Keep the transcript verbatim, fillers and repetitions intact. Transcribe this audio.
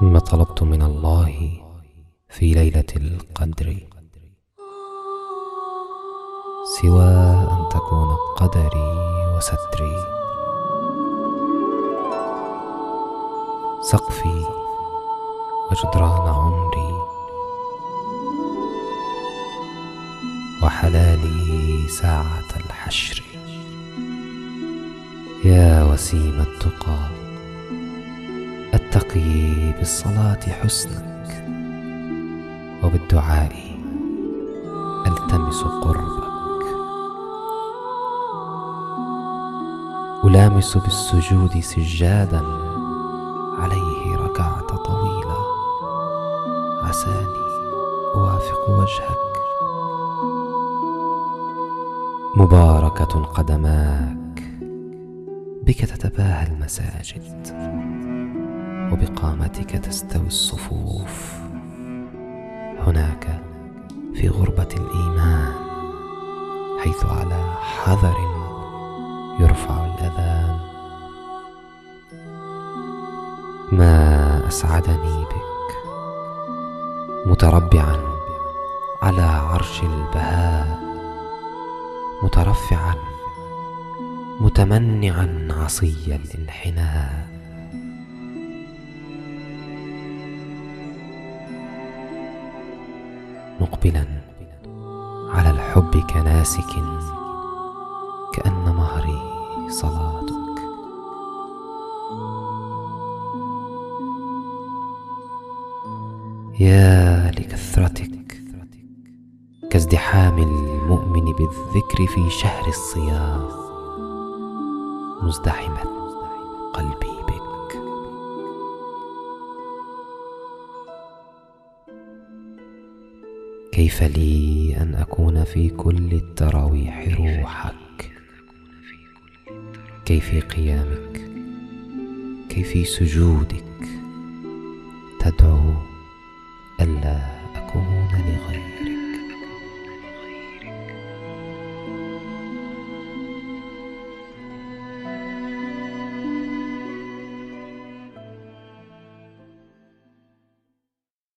ما طلبت من الله في ليلة القدر سوى أن تكون قدري وستري سقفي وجدران عمري وحلالي ساعة الحشر. يا وسيم التقى أتقي بالصلاة حسنك وبالدعاء ألتمس قربك. ألامس بالسجود سجادا عليه ركعت طويلة عساني أوافق وجهك. مباركة قدماك بك تتباهى المساجد وبقامتك تستوي الصفوف. هناك في غربة الإيمان حيث على حذر يرفع الأذان. ما أسعدني بك متربعا على عرش البهاء مترفعا متمنعا عصي الانحناء. مقبلا على الحب كناسك كأن مهري صلاتك. يا لكثرتك كازدحام المؤمن بالذكر في شهر الصيام مزدحما قلبي بك. كيف لي أن أكون في كل التراويح روحك، كي في قيامك كي في سجودك تدعو ألا أكون لغيرك.